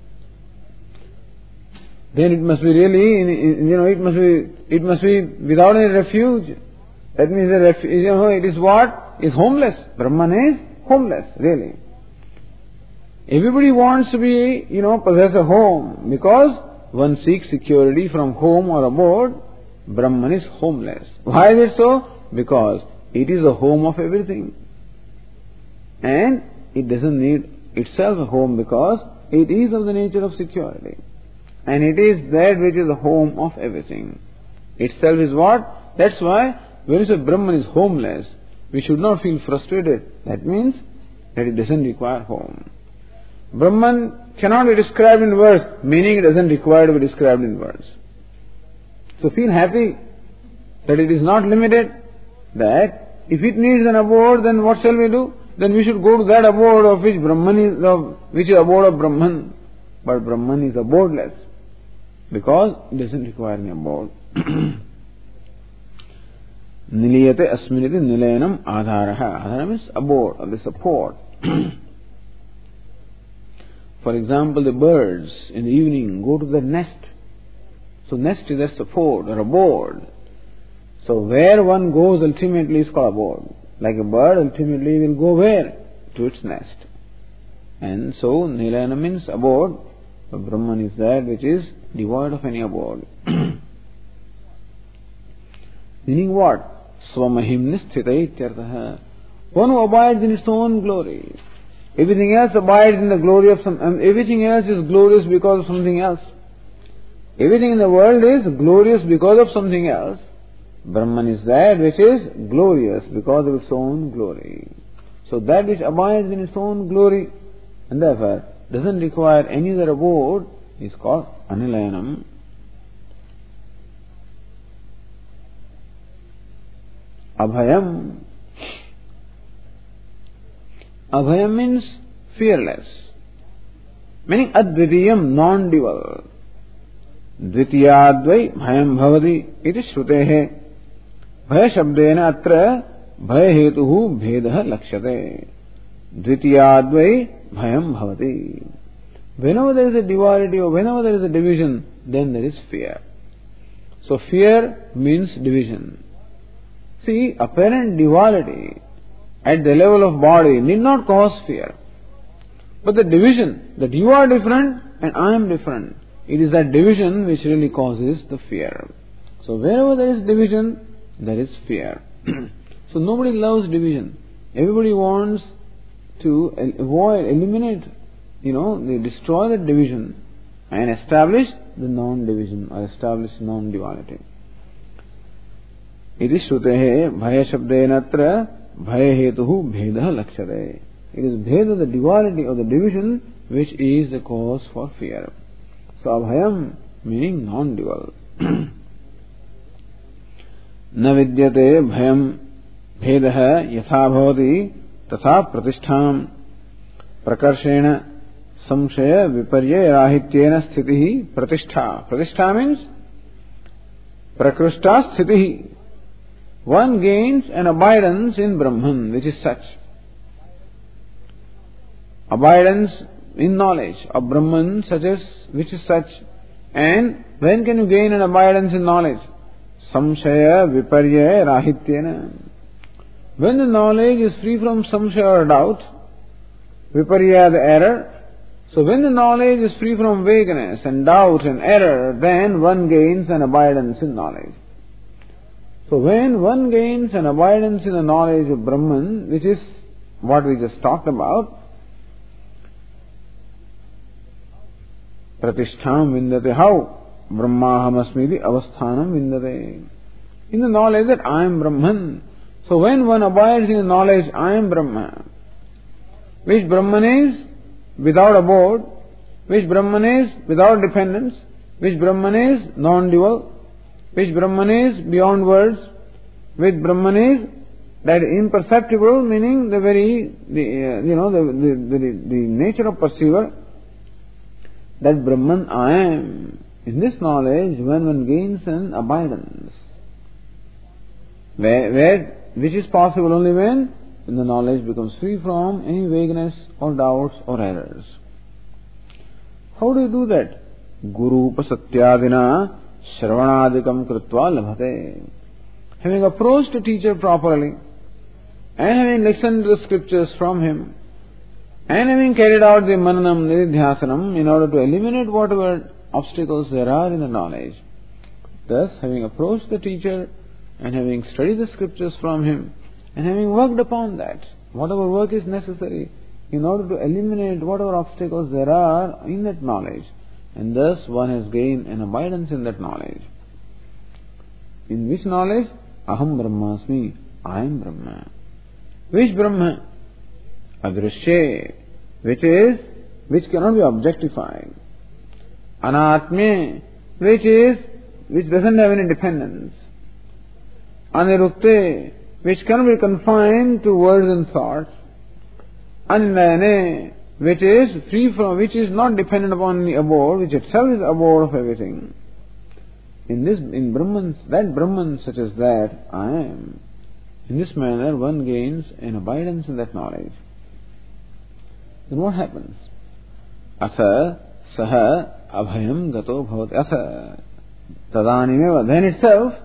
Then it must be really, you know, it must be, it must be without any refuge. That means the refuge, you know, it is what? Is homeless. Brahman is homeless, really. Everybody wants to be, you know, possess a home because one seeks security from home or abode. Brahman is homeless. Why is it so? Because it is the home of everything. And it doesn't need itself a home because it is of the nature of security. And it is that which is the home of everything. Itself is what? That's why when you say Brahman is homeless, we should not feel frustrated. That means that it doesn't require home. Brahman cannot be described in words, meaning it doesn't require to be described in words. So feel happy that it is not limited, that if it needs an abode, then what shall we do? Then we should go to that abode of which Brahman is, of which is abode of Brahman. But Brahman is abodeless, because it doesn't require any abode. Niliyate asminiti nilayanam adharaha. Adhara means abode, or the support. For example, the birds in the evening go to their nest. So nest is their support or abode. So where one goes ultimately is called abode. Like a bird ultimately will go where? To its nest. And so nilayana means abode. But Brahman is that which is devoid of any abode. Meaning what? Swamahimni sthita ityartha. One who abides in its own glory. Everything else abides in the glory of some, and everything else is glorious because of something else. Everything in the world is glorious because of something else. Brahman is that which is glorious because of its own glory. So that which abides in its own glory and therefore doesn't require any other abode is called Anilayanam. Abhayam. Abhayam means fearless. Meaning Advitiyam, non-dual. Dvitiyadvai bhayam bhavati iti shrutehe. Bhaya shabdena atra bhaya hetuhu bhedah lakshate. Dvitiyadvai bhayam bhavati. Whenever there is a duality or whenever there is a division, then there is fear. So fear means division. See, apparent duality at the level of body need not cause fear. But the division, that you are different and I am different, it is that division which really causes the fear. So wherever there is division, there is fear. So nobody loves division. Everybody wants to avoid, eliminate, you know, they destroy the division and establish the non-division or establish non-duality. Iti shrutehe bhaya shabdenatra bhaya hetuhu bhedah lakshate. It is bheda, the duality or the division, which is the cause for fear. So abhayam meaning non-dual. न विद्यते भयम भेदः यथा भवति तथा प्रतिष्ठां प्रकर्षेण संशय विपर्य राहित्येन स्थितिः प्रतिष्ठा. प्रतिष्ठा means prakrushta sthitihi. One gains an abidance in Brahman, which is such. Abidance in knowledge of Brahman, such as which is such. And when can you gain an abidance in knowledge? Samshaya viparya rahityena. When the knowledge is free from samshaya or doubt, viparya the error. So when the knowledge is free from vagueness and doubt and error, then one gains an abidance in knowledge. So when one gains an abidance in the knowledge of Brahman, which is what we just talked about, pratistham vindate. How? Brahmahamasmiti avasthanam vindate. In the knowledge that I am Brahman. So when one abides in the knowledge I am Brahman, which Brahman is without abode, which Brahman is without dependence, which Brahman is non-dual, which Brahman is beyond words, which Brahman is that imperceptible, meaning the very, the, uh, you know, the, the, the, the nature of perceiver, that Brahman I am. In this knowledge, when one gains an abidance, where, where, which is possible only when, when the knowledge becomes free from any vagueness or doubts or errors. How do you do that? Guru upasatyadina shravanadikam kritva labhate. Having approached a teacher properly, and having listened to the scriptures from him, and having carried out the mananam nididhyasanam in order to eliminate whatever obstacles there are in the knowledge. Thus, having approached the teacher and having studied the scriptures from him and having worked upon that, whatever work is necessary in order to eliminate whatever obstacles there are in that knowledge, and thus one has gained an abidance in that knowledge. In which knowledge? Aham Brahmasmi, I am Brahma. Which Brahma? Adrishye, which is, which cannot be objectified. Anatme, which is, which doesn't have any dependence. Anirukte, which cannot be confined to words and thoughts. Anilane, which is free from, which is not dependent upon the abode, which itself is abode of everything. In this, in Brahman, that Brahman such as that, I am. In this manner, one gains an abidance in that knowledge. Then what happens? Asa saha abhayam gato bhavati. Asa tadanimeva. Then itself,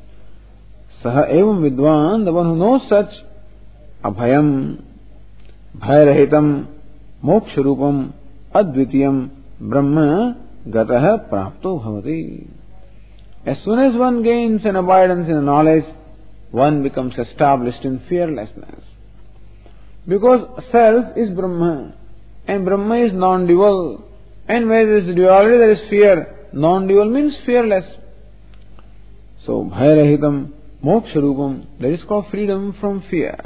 saha evam vidwan, the one who knows such, abhayam, bhayarahitam, moksharupam, advitiyam, brahma gataha prapto bhavati. As soon as one gains an abidance in the knowledge, one becomes established in fearlessness. Because self is Brahma, and Brahma is non-dual, and where there is duality there is fear. Non-dual means fearless. So, bhayarahitam, moksharupam, that is called freedom from fear.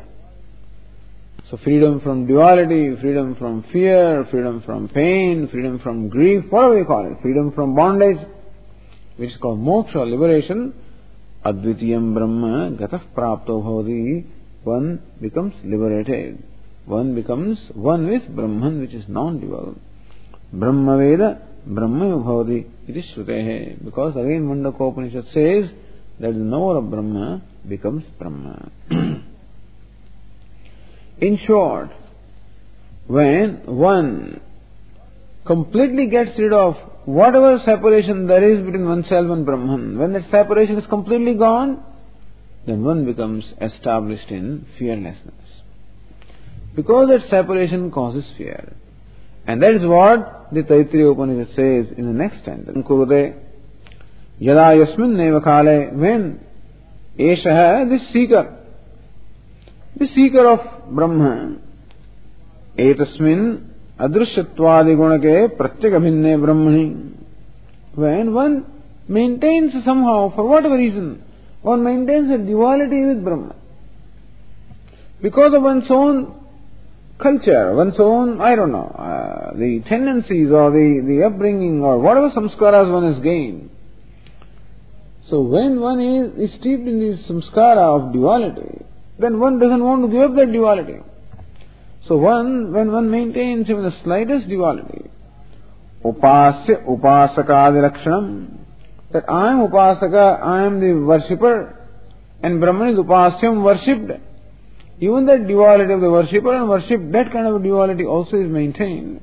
So, freedom from duality, freedom from fear, freedom from pain, freedom from grief, whatever you call it, freedom from bondage, which is called moksha, liberation. Advitiyam Brahma gatah prapto bhavati. One becomes liberated. One becomes one with Brahman, which is non-dual. Brahma Veda, Brahma bhavati. It is shrutehe. Because again Mundaka Upanishad says that the knower of Brahma becomes Brahma. In short, when one completely gets rid of whatever separation there is between oneself and Brahman, when that separation is completely gone, then one becomes established in fearlessness. Because that separation causes fear. And that is what the Taittiriya Upanishad says in the next stanza. Kurute yada yasmin neva kale, when eshaha, this seeker, the seeker of Brahma, etasmin adrushyatwadi gunake pratyakabhinne brahmani, when one maintains somehow, for whatever reason, one maintains a duality with Brahma. Because of one's own culture, one's own, I don't know, uh, the tendencies or the, the upbringing or whatever samskaras one has gained. So when one is, is steeped in this samskara of duality, then one doesn't want to give up that duality. So one, when one maintains even the slightest duality, upasya upasakadi lakshanam, that I am upasaka, I am the worshipper, and Brahman is upasyam, worshipped. Even that duality of the worshipper and worship, that kind of a duality also is maintained.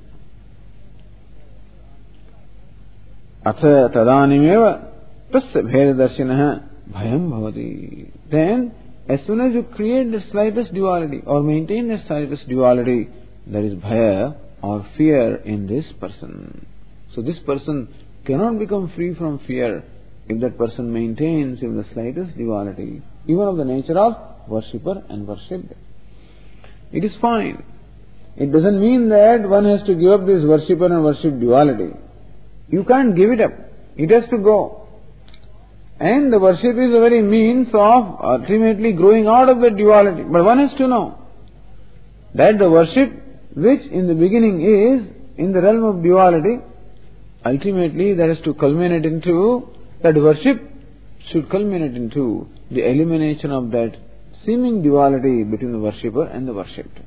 Atha tadanimeva tasya bhedadarshinaha bhayam bhavati. Then, as soon as you create the slightest duality or maintain the slightest duality, there is bhaya or fear in this person. So this person cannot become free from fear if that person maintains even the slightest duality, even of the nature of worshipper and worshipped. It is fine. It doesn't mean that one has to give up this worshipper and worship duality. You can't give it up. It has to go. And the worship is a very means of ultimately growing out of that duality. But one has to know that the worship, which in the beginning is in the realm of duality, ultimately that has to culminate into, that worship should culminate into the elimination of that seeming duality between the worshipper and the worshipped.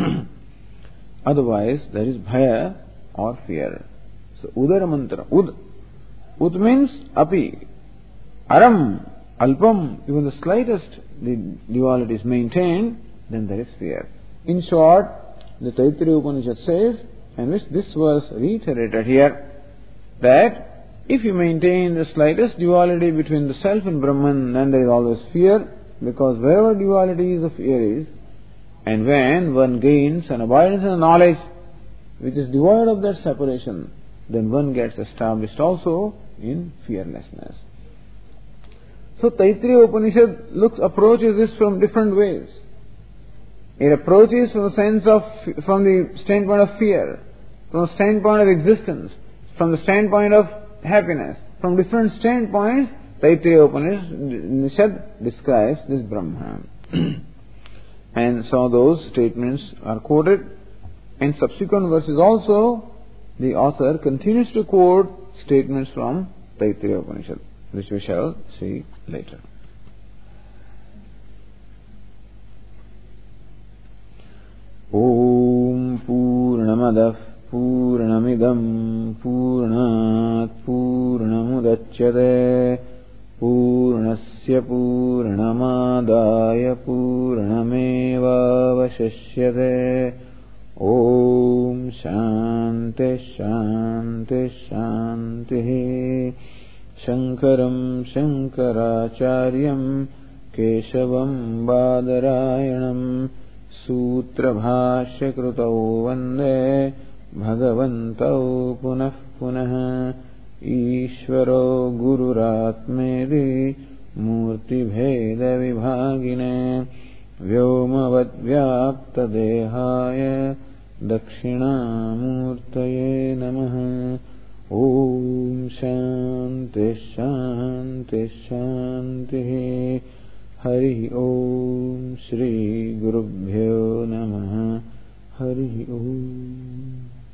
Otherwise, there is bhaya or fear. So, udara mantra, ud. Ud means api. Aram, alpam, even the slightest the duality is maintained, then there is fear. In short, the Taittiriya Upanishad says, and which this verse reiterated here, that if you maintain the slightest duality between the self and Brahman, then there is always fear, because wherever duality is, the fear is. And when one gains an abidance and a knowledge which is devoid of that separation, then one gets established also in fearlessness. So Taittiriya Upanishad looks, approaches this from different ways. It approaches from the sense of, from the standpoint of fear, from the standpoint of existence, from the standpoint of happiness. From different standpoints, Taittiriya Upanishad describes this Brahma. And so those statements are quoted. In subsequent verses also, the author continues to quote statements from Taittiriya Upanishad, which we shall see later. Om Purnamadah Purnamidam Purnat Purnamudachyate Purnasya Purnamadaya Purnameva Vashishyate. Om Shanti Shanti Shanti. Shankaram Shankaracharyam Keshavam Badarayanam Sutra Bhashya Krutau Vande Bhagavantau Punah Punah. Ishvaro Gururatmedi Murti Bheda Vibhagine Vyomavad Vyapta Dehaya Dakshinamurtaye Namaha. Om Shanti Shanti Shanti. Hari Om Shri Gurubhyo Namaha. Hari Om.